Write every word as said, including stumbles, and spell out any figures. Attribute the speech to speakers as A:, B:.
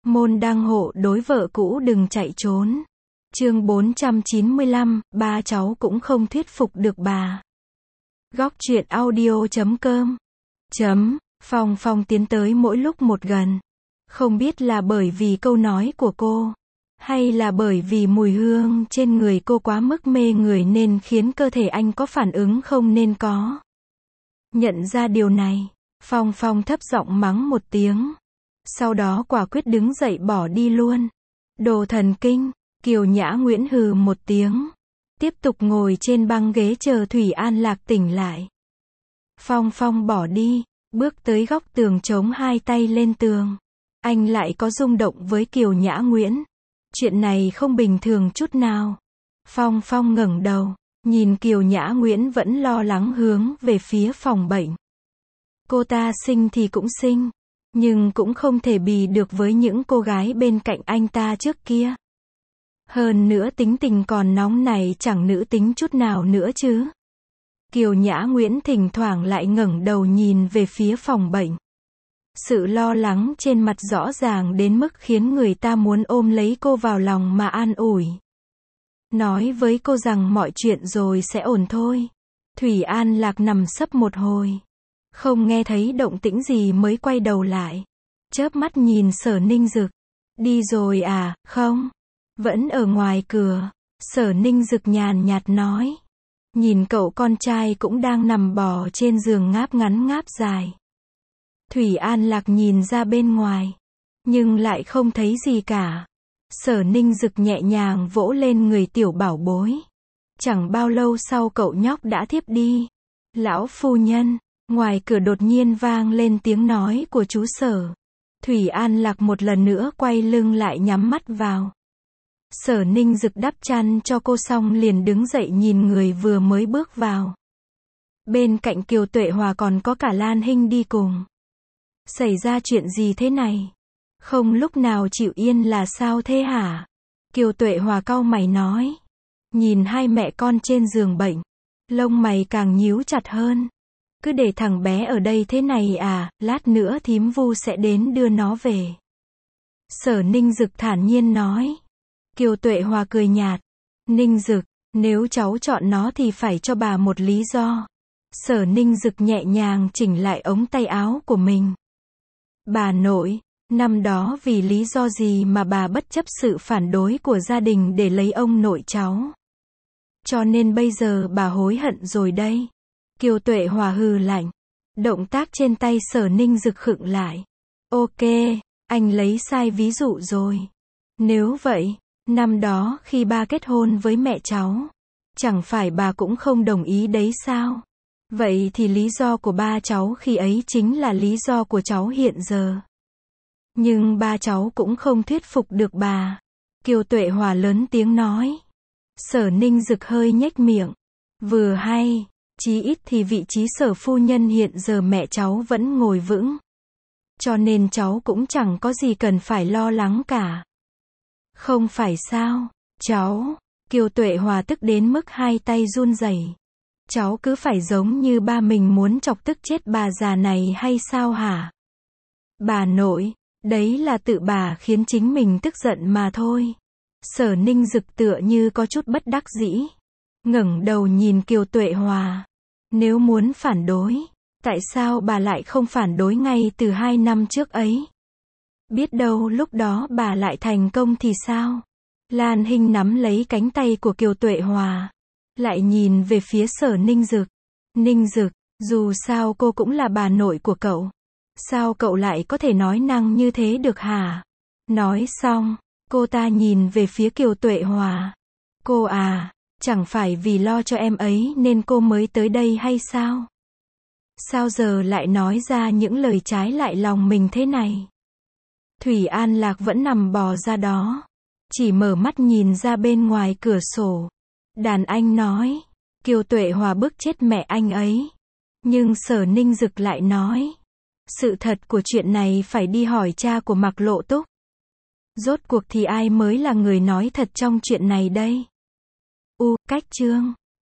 A: Môn đăng hộ đối vợ cũ đừng chạy trốn. Chương bốn trăm chín mươi lăm, ba cháu cũng không thuyết phục được bà. Góc truyện audio chấm com. Chấm, Phong Phong tiến tới mỗi lúc một gần. Không biết là bởi vì câu nói của cô, hay là bởi vì mùi hương trên người cô quá mức mê người nên khiến cơ thể anh có phản ứng không nên có. Nhận ra điều này, Phong Phong thấp giọng mắng một tiếng. Sau đó quả quyết đứng dậy bỏ đi luôn. Đồ thần kinh, Kiều Nhã Nguyễn hừ một tiếng. Tiếp tục ngồi trên băng ghế chờ Thủy An Lạc tỉnh lại. Phong Phong bỏ đi, bước tới góc tường chống hai tay lên tường. Anh lại có rung động với Kiều Nhã Nguyễn. Chuyện này không bình thường chút nào. Phong Phong ngẩng đầu, nhìn Kiều Nhã Nguyễn vẫn lo lắng hướng về phía phòng bệnh. Cô ta xinh thì cũng xinh, nhưng cũng không thể bì được với những cô gái bên cạnh anh ta trước kia. Hơn nữa tính tình còn nóng này chẳng nữ tính chút nào nữa chứ. Kiều Nhã Nguyễn thỉnh thoảng lại ngẩng đầu nhìn về phía phòng bệnh. Sự lo lắng trên mặt rõ ràng đến mức khiến người ta muốn ôm lấy cô vào lòng mà an ủi. Nói với cô rằng mọi chuyện rồi sẽ ổn thôi. Thủy An Lạc nằm sấp một hồi, không nghe thấy động tĩnh gì mới quay đầu lại. Chớp mắt nhìn Sở Ninh Dực. Đi rồi à, không? Vẫn ở ngoài cửa. Sở Ninh Dực nhàn nhạt nói. Nhìn cậu con trai cũng đang nằm bò trên giường ngáp ngắn ngáp dài. Thủy An Lạc nhìn ra bên ngoài, nhưng lại không thấy gì cả. Sở Ninh Dực nhẹ nhàng vỗ lên người tiểu bảo bối. Chẳng bao lâu sau cậu nhóc đã thiếp đi. Lão phu nhân, ngoài cửa đột nhiên vang lên tiếng nói của chú Sở. Thủy An Lạc một lần nữa quay lưng lại nhắm mắt vào. Sở Ninh Dực đắp chăn cho cô xong liền đứng dậy nhìn người vừa mới bước vào. Bên cạnh Kiều Tuệ Hòa còn có cả Lan Hinh đi cùng. Xảy ra chuyện gì thế này? Không lúc nào chịu yên là sao thế hả? Kiều Tuệ Hòa cau mày nói. Nhìn hai mẹ con trên giường bệnh, lông mày càng nhíu chặt hơn. Cứ để thằng bé ở đây thế này à, lát nữa thím Vu sẽ đến đưa nó về. Sở Ninh Dực thản nhiên nói. Kiều Tuệ Hòa cười nhạt. Ninh Dực, nếu cháu chọn nó thì phải cho bà một lý do. Sở Ninh Dực nhẹ nhàng chỉnh lại ống tay áo của mình. Bà nội, năm đó vì lý do gì mà bà bất chấp sự phản đối của gia đình để lấy ông nội cháu? Cho nên bây giờ bà hối hận rồi đây. Kiều Tuệ Hòa hừ lạnh. Động tác trên tay Sở Ninh Dực khựng lại. Ok, anh lấy sai ví dụ rồi. Nếu vậy, năm đó khi ba kết hôn với mẹ cháu, chẳng phải bà cũng không đồng ý đấy sao? Vậy thì lý do của ba cháu khi ấy chính là lý do của cháu hiện giờ. Nhưng ba cháu cũng không thuyết phục được bà. Kiều Tuệ Hòa lớn tiếng nói. Sở Ninh Dực hơi nhếch miệng. Vừa hay, chí ít thì vị trí Sở phu nhân hiện giờ mẹ cháu vẫn ngồi vững. Cho nên cháu cũng chẳng có gì cần phải lo lắng cả. Không phải sao, cháu. Kiều Tuệ Hòa tức đến mức hai tay run rẩy. Cháu cứ phải giống như ba mình muốn chọc tức chết bà già này hay sao hả? Bà nội, đấy là tự bà khiến chính mình tức giận mà thôi. Sở Ninh Dực tựa như có chút bất đắc dĩ. Ngẩng đầu nhìn Kiều Tuệ Hòa. Nếu muốn phản đối, tại sao bà lại không phản đối ngay từ hai năm trước ấy? Biết đâu lúc đó bà lại thành công thì sao? Lan Hinh nắm lấy cánh tay của Kiều Tuệ Hòa. Lại nhìn về phía Sở Ninh Dực. Ninh Dực, dù sao cô cũng là bà nội của cậu. Sao cậu lại có thể nói năng như thế được hả? Nói xong, cô ta nhìn về phía Kiều Tuệ Hòa. Cô à, chẳng phải vì lo cho em ấy nên cô mới tới đây hay sao? Sao giờ lại nói ra những lời trái lại lòng mình thế này? Thủy An Lạc vẫn nằm bò ra đó. Chỉ mở mắt nhìn ra bên ngoài cửa sổ. Đàn anh nói. Kiều Tuệ Hòa bức chết mẹ anh ấy. Nhưng Sở Ninh Dực lại nói. Sự thật của chuyện này phải đi hỏi cha của Mạc Lộ Túc. Rốt cuộc thì ai mới là người nói thật trong chuyện này đây? U, cách chương.